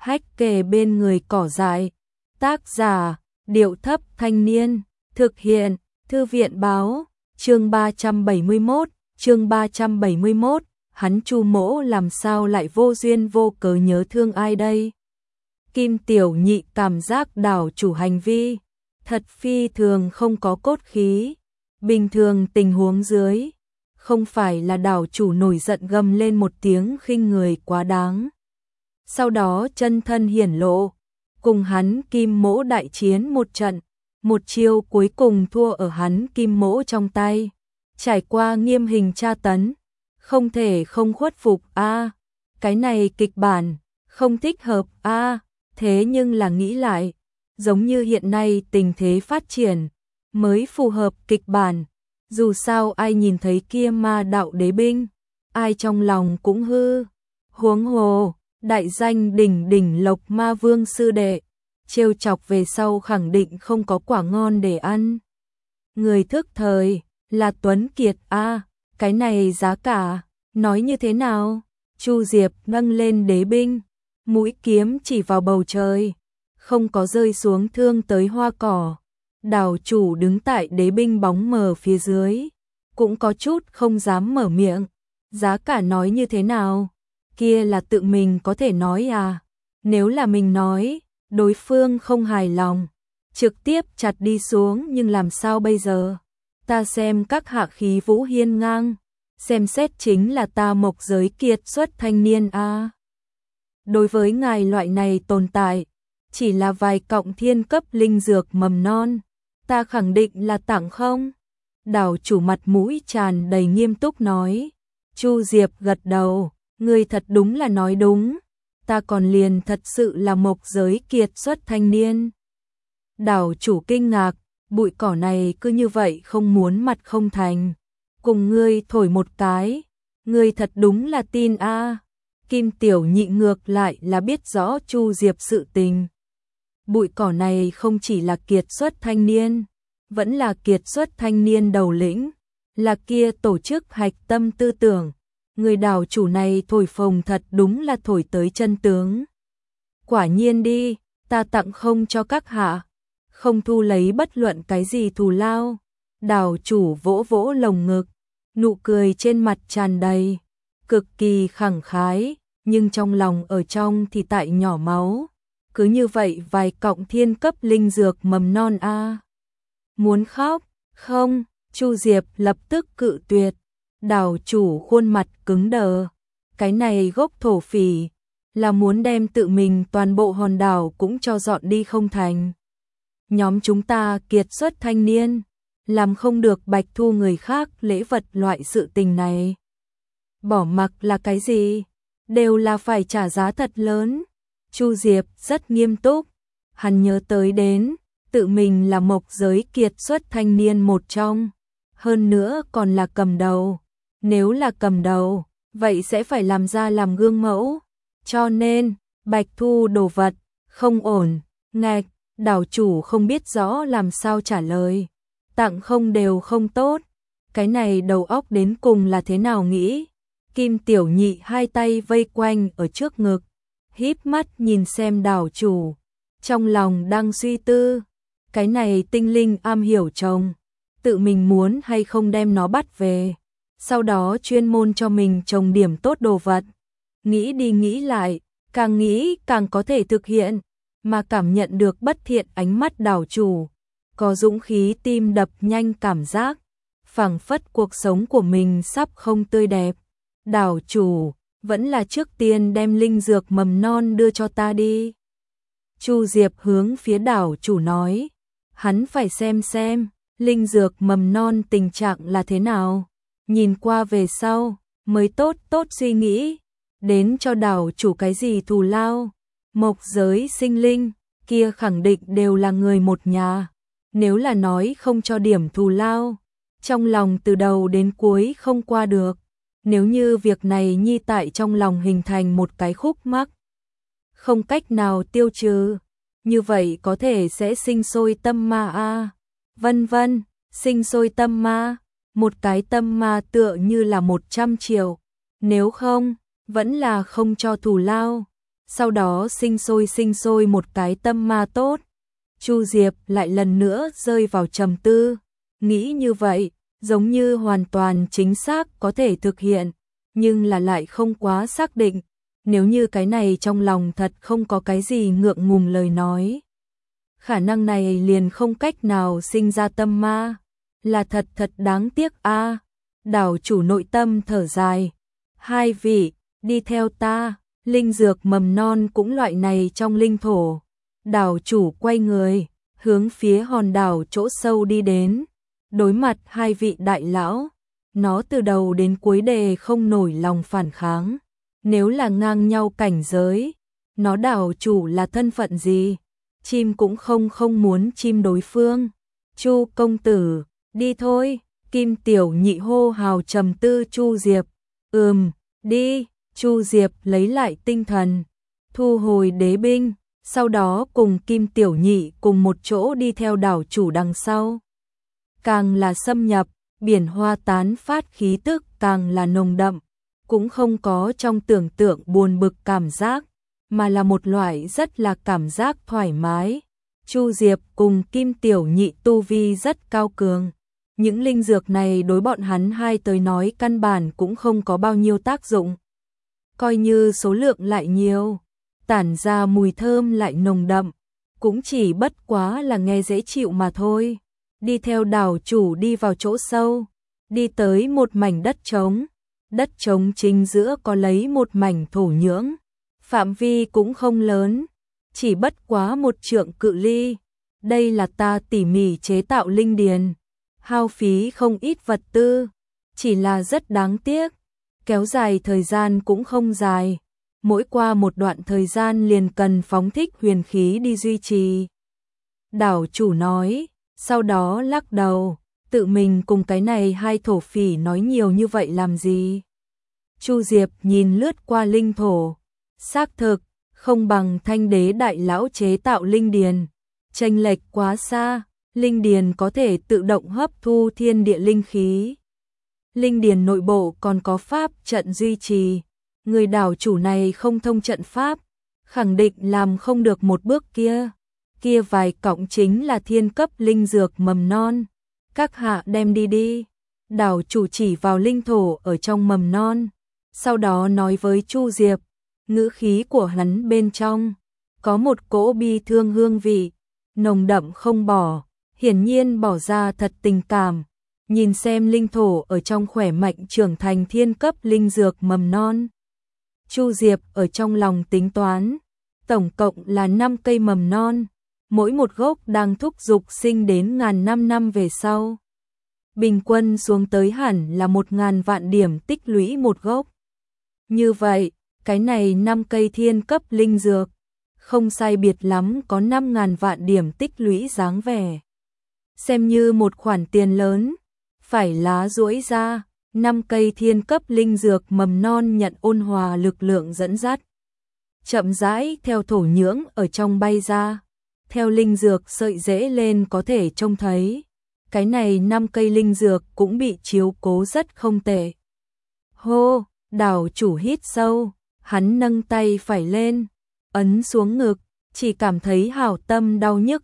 hách kề bên người cỏ dại. Tác giả, Điệu Thấp Thanh Niên. Thực hiện, Thư viện Báo. Chương 371, hắn Chu Mỗ làm sao lại vô duyên vô cớ nhớ thương ai đây? Kim Tiểu Nhị cảm giác đảo chủ hành vi thật phi thường không có cốt khí. Bình thường tình huống dưới, không phải là đảo chủ nổi giận gầm lên một tiếng khinh người quá đáng. Sau đó chân thân hiển lộ, cùng hắn Kim Mỗ đại chiến một trận, một chiêu cuối cùng thua ở hắn Kim Mỗ trong tay. Trải qua nghiêm hình tra tấn, không thể không khuất phục a. Cái này kịch bản không thích hợp a. Thế nhưng là nghĩ lại, giống như hiện nay tình thế phát triển mới phù hợp kịch bản. Dù sao ai nhìn thấy kia ma đạo đế binh, ai trong lòng cũng hư. Huống hồ, đại danh đỉnh đỉnh Lộc Ma Vương sư đệ, trêu chọc về sau khẳng định không có quả ngon để ăn. Người thức thời là Tuấn Kiệt a, cái này giá cả nói như thế nào? Chu Diệp nâng lên đế binh, mũi kiếm chỉ vào bầu trời, không có rơi xuống thương tới hoa cỏ. Đảo chủ đứng tại đế binh bóng mờ phía dưới, cũng có chút không dám mở miệng. Giá cả nói như thế nào? Kia là tự mình có thể nói à? Nếu là mình nói, đối phương không hài lòng, trực tiếp chặt đi xuống, nhưng làm sao bây giờ? Ta xem các hạ khí vũ hiên ngang, xem xét chính là ta mộc giới kiệt xuất thanh niên a. Đối với ngài loại này tồn tại, chỉ là vài cọng thiên cấp linh dược mầm non, ta khẳng định là tặng không? Đảo chủ mặt mũi tràn đầy nghiêm túc nói. Chu Diệp gật đầu, ngươi thật đúng là nói đúng, ta còn liền thật sự là mộc giới kiệt xuất thanh niên. Đảo chủ kinh ngạc, bụi cỏ này cứ như vậy không muốn mặt không thành, cùng ngươi thổi một cái, ngươi thật đúng là tin a. Kim Tiểu Nhị ngược lại là biết rõ Chu Diệp sự tình. Bụi cỏ này không chỉ là kiệt xuất thanh niên, vẫn là kiệt xuất thanh niên đầu lĩnh, là kia tổ chức hạch tâm tư tưởng. Người đảo chủ này thổi phồng thật đúng là thổi tới chân tướng. Quả nhiên đi, ta tặng không cho các hạ, không thu lấy bất luận cái gì thù lao. Đảo chủ vỗ vỗ lồng ngực, nụ cười trên mặt tràn đầy, cực kỳ khẳng khái, nhưng trong lòng ở trong thì tại nhỏ máu. Cứ như vậy vài cọng thiên cấp linh dược mầm non a. Muốn khóc, không? Chu Diệp lập tức cự tuyệt. Đảo chủ khuôn mặt cứng đờ, cái này gốc thổ phỉ, là muốn đem tự mình toàn bộ hòn đảo cũng cho dọn đi không thành. Nhóm chúng ta kiệt xuất thanh niên, làm không được bạch thu người khác lễ vật loại sự tình này. Bỏ mặc là cái gì, đều là phải trả giá thật lớn. Chu Diệp rất nghiêm túc, hắn nhớ tới đến, tự mình là mộc giới kiệt xuất thanh niên một trong, hơn nữa còn là cầm đầu. Nếu là cầm đầu, vậy sẽ phải làm ra làm gương mẫu. Cho nên, bạch thu đồ vật, không ổn. Ngạch, đảo chủ không biết rõ làm sao trả lời. Tặng không đều không tốt. Cái này đầu óc đến cùng là thế nào nghĩ? Kim Tiểu Nhị hai tay vây quanh ở trước ngực, híp mắt nhìn xem đảo chủ, trong lòng đang suy tư. Cái này tinh linh am hiểu trồng, tự mình muốn hay không đem nó bắt về, sau đó chuyên môn cho mình trồng điểm tốt đồ vật. Nghĩ đi nghĩ lại, càng nghĩ càng có thể thực hiện, mà cảm nhận được bất thiện ánh mắt đảo chủ, có dũng khí tim đập nhanh cảm giác, phảng phất cuộc sống của mình sắp không tươi đẹp. Đảo chủ, vẫn là trước tiên đem linh dược mầm non đưa cho ta đi. Chu Diệp hướng phía đảo chủ nói, hắn phải xem linh dược mầm non tình trạng là thế nào, nhìn qua về sau mới tốt suy nghĩ, đến cho đảo chủ cái gì thù lao. Mộc giới sinh linh kia khẳng định đều là người một nhà, nếu là nói không cho điểm thù lao, trong lòng từ đầu đến cuối không qua được. Nếu như việc này nhi tại trong lòng hình thành một cái khúc mắc, không cách nào tiêu trừ, như vậy có thể sẽ sinh sôi tâm ma a. Vân vân, sinh sôi tâm ma, một cái tâm ma tựa như là 100 triệu, nếu không, vẫn là không cho thù lao. sau đó sinh sôi một cái tâm ma tốt. Chu Diệp lại lần nữa rơi vào trầm tư, nghĩ như vậy, giống như hoàn toàn chính xác có thể thực hiện, nhưng là lại không quá xác định, nếu như cái này trong lòng thật không có cái gì ngượng ngùng lời nói. Khả năng này liền không cách nào sinh ra tâm ma, là thật thật đáng tiếc a. Đảo chủ nội tâm thở dài, hai vị, đi theo ta, linh dược mầm non cũng loại này trong linh thổ. Đảo chủ quay người, hướng phía hòn đảo chỗ sâu đi đến, đối mặt hai vị đại lão, nó từ đầu đến cuối đề không nổi lòng phản kháng. Nếu là ngang nhau cảnh giới, nó đảo chủ là thân phận gì? Chim cũng không muốn chim đối phương. Chu công tử, đi thôi. Kim Tiểu Nhị hô hào trầm tư Chu Diệp. Đi. Chu Diệp lấy lại tinh thần, thu hồi đế binh, sau đó cùng Kim Tiểu Nhị cùng một chỗ đi theo đảo chủ đằng sau. Càng là xâm nhập, biển hoa tán phát khí tức càng là nồng đậm, cũng không có trong tưởng tượng buồn bực cảm giác, mà là một loại rất là cảm giác thoải mái. Chu Diệp cùng Kim Tiểu Nhị tu vi rất cao cường, những linh dược này đối bọn hắn hai tới nói căn bản cũng không có bao nhiêu tác dụng. Coi như số lượng lại nhiều, tản ra mùi thơm lại nồng đậm, cũng chỉ bất quá là nghe dễ chịu mà thôi. Đi theo đảo chủ đi vào chỗ sâu, đi tới một mảnh đất trống chính giữa có lấy một mảnh thổ nhưỡng, phạm vi cũng không lớn, chỉ bất quá một trượng cự ly. Đây là ta tỉ mỉ chế tạo linh điền, hao phí không ít vật tư, chỉ là rất đáng tiếc, kéo dài thời gian cũng không dài, mỗi qua một đoạn thời gian liền cần phóng thích huyền khí đi duy trì. Đảo chủ nói, sau đó lắc đầu, tự mình cùng cái này hai thổ phỉ nói nhiều như vậy làm gì? Chu Diệp nhìn lướt qua linh thổ, xác thực, không bằng Thanh Đế đại lão chế tạo linh điền, chênh lệch quá xa, linh điền có thể tự động hấp thu thiên địa linh khí. Linh điền nội bộ còn có pháp trận duy trì, người đảo chủ này không thông trận pháp, khẳng định làm không được một bước kia. Kia vài cọng chính là thiên cấp linh dược mầm non, các hạ đem đi. Đảo chủ chỉ vào linh thổ ở trong mầm non, sau đó nói với Chu Diệp, ngữ khí của hắn bên trong có một cỗ bi thương hương vị, nồng đậm không bỏ, hiển nhiên bỏ ra thật tình cảm. Nhìn xem linh thổ ở trong khỏe mạnh trưởng thành thiên cấp linh dược mầm non. Chu Diệp ở trong lòng tính toán, tổng cộng là 5 cây mầm non, mỗi một gốc đang thúc dục sinh đến 1000 năm về sau. Bình quân xuống tới hẳn là 1000 vạn điểm tích lũy một gốc. Như vậy, cái này 5 cây thiên cấp linh dược, không sai biệt lắm có 5000 vạn điểm tích lũy dáng vẻ. Xem như một khoản tiền lớn, phải lá duỗi ra, 5 cây thiên cấp linh dược mầm non nhận ôn hòa lực lượng dẫn dắt. Chậm rãi theo thổ nhưỡng ở trong bay ra, theo linh dược sợi rễ lên có thể trông thấy. Cái này 5 cây linh dược cũng bị chiếu cố rất không tệ. Hô, đảo chủ hít sâu, hắn nâng tay phải lên, ấn xuống ngực, chỉ cảm thấy hảo tâm đau nhức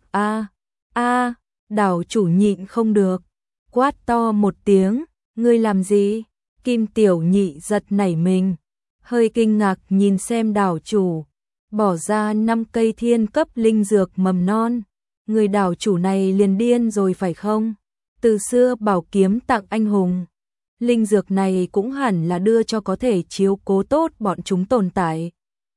a. Đảo chủ nhịn không được, quát to một tiếng, ngươi làm gì? Kim Tiểu Nhị giật nảy mình, hơi kinh ngạc nhìn xem đảo chủ, bỏ ra 5 cây thiên cấp linh dược mầm non. Người đảo chủ này liền điên rồi phải không? Từ xưa bảo kiếm tặng anh hùng, linh dược này cũng hẳn là đưa cho có thể chiếu cố tốt bọn chúng tồn tại.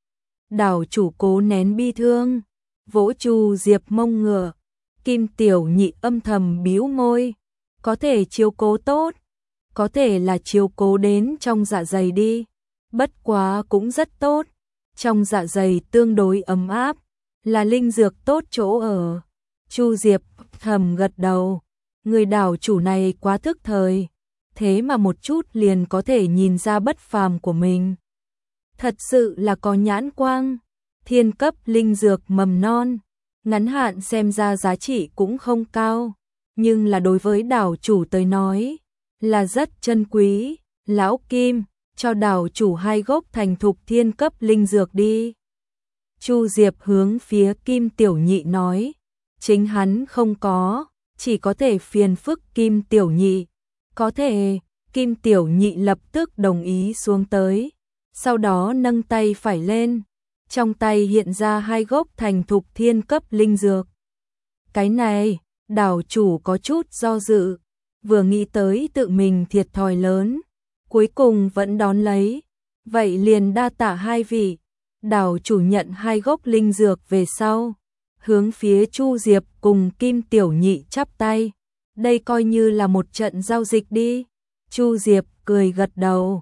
Đảo chủ cố nén bi thương, vỗ Chu Diệp mông ngựa. Kim Tiểu Nhị âm thầm bĩu môi, có thể chiếu cố tốt, có thể là chiếu cố đến trong dạ dày đi, bất quá cũng rất tốt, trong dạ dày tương đối ấm áp, là linh dược tốt chỗ ở. Chu Diệp thầm gật đầu, người đảo chủ này quá thức thời, thế mà một chút liền có thể nhìn ra bất phàm của mình. Thật sự là có nhãn quang, thiên cấp linh dược mầm non. Ngắn hạn xem ra giá trị cũng không cao, nhưng là đối với đảo chủ tới nói, là rất chân quý. Lão Kim, cho đảo chủ 2 gốc thành thục thiên cấp linh dược đi. Chu Diệp hướng phía Kim Tiểu Nhị nói, chính hắn không có, chỉ có thể phiền phức Kim Tiểu Nhị. Có thể, Kim Tiểu Nhị lập tức đồng ý xuống tới, sau đó nâng tay phải lên, trong tay hiện ra 2 gốc thành thục thiên cấp linh dược. Cái này, đảo chủ có chút do dự, vừa nghĩ tới tự mình thiệt thòi lớn, cuối cùng vẫn đón lấy, vậy liền đa tạ hai vị. Đảo chủ nhận 2 gốc linh dược về sau, hướng phía Chu Diệp cùng Kim Tiểu Nhị chắp tay, đây coi như là một trận giao dịch đi. Chu Diệp cười gật đầu,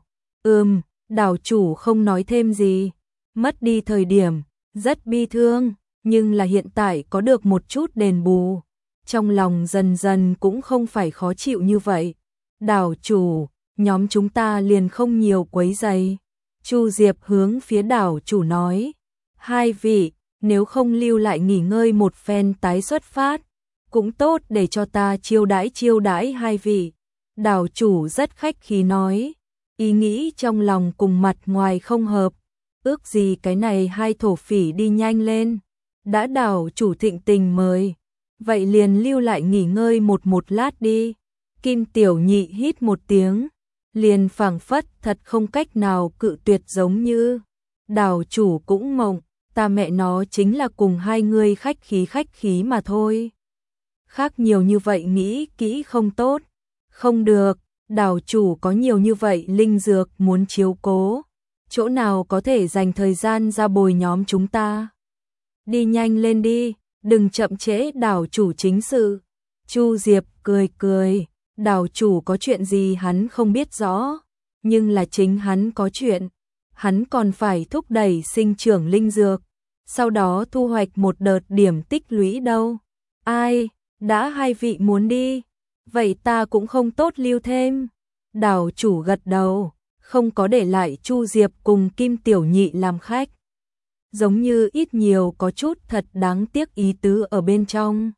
đảo chủ không nói thêm gì, mất đi thời điểm, rất bi thương, nhưng là hiện tại có được một chút đền bù, trong lòng dần dần cũng không phải khó chịu như vậy. Đảo chủ, nhóm chúng ta liền không nhiều quấy rầy. Chu Diệp hướng phía đảo chủ nói, hai vị, nếu không lưu lại nghỉ ngơi một phen tái xuất phát, cũng tốt để cho ta chiêu đãi hai vị. Đảo chủ rất khách khí nói, ý nghĩ trong lòng cùng mặt ngoài không hợp, ước gì cái này hai thổ phỉ đi nhanh lên. Đã đảo chủ thịnh tình mời, vậy liền lưu lại nghỉ ngơi một lát đi. Kim Tiểu Nhị hít một tiếng, liền phảng phất thật không cách nào cự tuyệt giống như. Đảo chủ cũng mộng, ta mẹ nó chính là cùng hai người khách khí mà thôi. Khác nhiều như vậy nghĩ kỹ không tốt. Không được, đảo chủ có nhiều như vậy linh dược muốn chiếu cố, chỗ nào có thể dành thời gian ra bồi nhóm chúng ta. Đi nhanh lên đi, đừng chậm trễ đảo chủ chính sự. Chu Diệp cười, đảo chủ có chuyện gì hắn không biết rõ, nhưng là chính hắn có chuyện, hắn còn phải thúc đẩy sinh trưởng linh dược, sau đó thu hoạch một đợt điểm tích lũy đâu. Ai, đã hai vị muốn đi, vậy ta cũng không tốt lưu thêm. Đảo chủ gật đầu, không có để lại Chu Diệp cùng Kim Tiểu Nhị làm khách. Giống như ít nhiều có chút thật đáng tiếc ý tứ ở bên trong.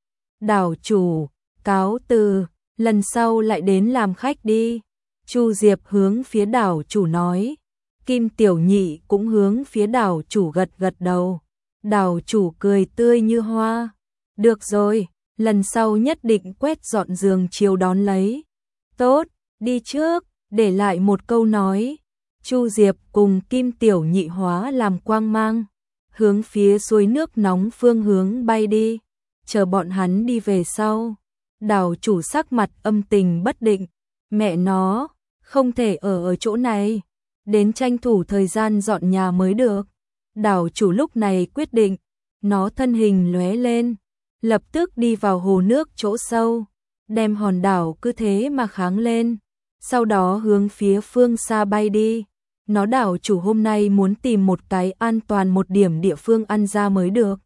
Đảo chủ, cáo từ, lần sau lại đến làm khách đi. Chu Diệp hướng phía đảo chủ nói. Kim Tiểu Nhị cũng hướng phía đảo chủ gật đầu. Đảo chủ cười tươi như hoa. Được rồi, lần sau nhất định quét dọn giường chiều đón lấy. Tốt, đi trước, để lại một câu nói. Chu Diệp cùng Kim Tiểu Nhị hóa làm quang mang, hướng phía suối nước nóng phương hướng bay đi. Chờ bọn hắn đi về sau, đảo chủ sắc mặt âm tình bất định, mẹ nó, không thể ở chỗ này, đến tranh thủ thời gian dọn nhà mới được. Đảo chủ lúc này quyết định, nó thân hình lóe lên, lập tức đi vào hồ nước chỗ sâu, đem hòn đảo cứ thế mà kháng lên, sau đó hướng phía phương xa bay đi. Nó đảo chủ hôm nay muốn tìm một cái an toàn một điểm địa phương ăn ra mới được.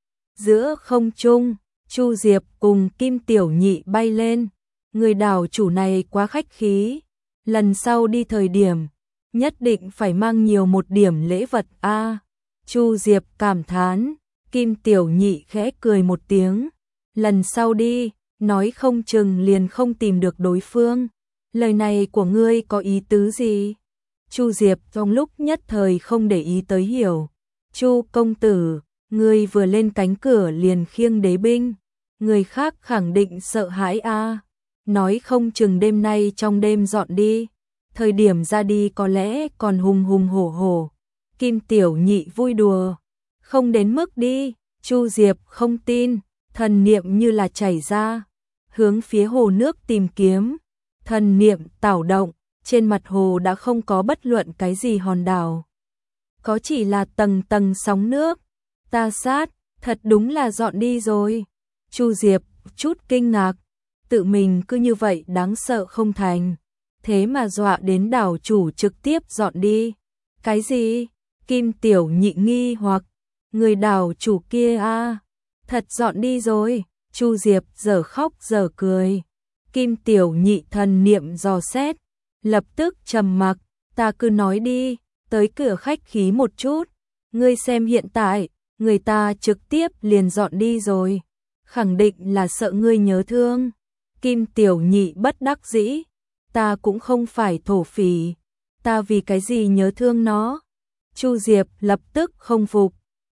Giữa không trung, Chu Diệp cùng Kim Tiểu Nhị bay lên, người đảo chủ này quá khách khí, lần sau đi thời điểm, nhất định phải mang nhiều một điểm lễ vật a. Chu Diệp cảm thán, Kim Tiểu Nhị khẽ cười một tiếng, lần sau đi, nói không chừng liền không tìm được đối phương. Lời này của ngươi có ý tứ gì? Chu Diệp trong lúc nhất thời không để ý tới hiểu. Chu công tử, ngươi vừa lên cánh cửa liền khiêng đế binh, người khác khẳng định sợ hãi a. Nói không chừng đêm nay trong đêm dọn đi, thời điểm ra đi có lẽ còn hùng hùng hổ hổ. Kim Tiểu Nhị vui đùa, không đến mức đi. Chu Diệp không tin, thần niệm như là chảy ra, hướng phía hồ nước tìm kiếm. Thần niệm tảo động, trên mặt hồ đã không có bất luận cái gì hòn đảo, có chỉ là tầng tầng sóng nước. Ta sát, thật đúng là dọn đi rồi. Chu Diệp chút kinh ngạc, tự mình cứ như vậy đáng sợ không thành, thế mà dọa đến đảo chủ trực tiếp dọn đi. Cái gì? Kim Tiểu Nhị nghi hoặc, người đảo chủ kia a, thật dọn đi rồi. Chu Diệp giờ khóc giờ cười. Kim Tiểu Nhị thần niệm dò xét, lập tức trầm mặc, ta cứ nói đi, tới cửa khách khí một chút, ngươi xem hiện tại, người ta trực tiếp liền dọn đi rồi, khẳng định là sợ ngươi nhớ thương. Kim Tiểu Nhị bất đắc dĩ, ta cũng không phải thổ phỉ, ta vì cái gì nhớ thương nó? Chu Diệp lập tức không phục,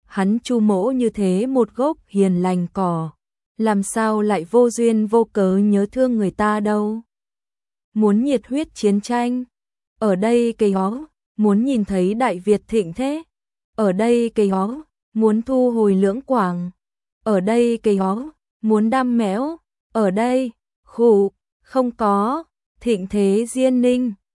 hắn Chu Mỗ như thế một gốc hiền lành cỏ, làm sao lại vô duyên vô cớ nhớ thương người ta đâu. Muốn nhiệt huyết chiến tranh, ở đây cây hó, muốn nhìn thấy Đại Việt thịnh thế, ở đây cây hó, muốn thu hồi Lưỡng Quảng, ở đây cây hó, muốn đam mẽo, ở đây, khụ, không có, thịnh thế Diên Ninh.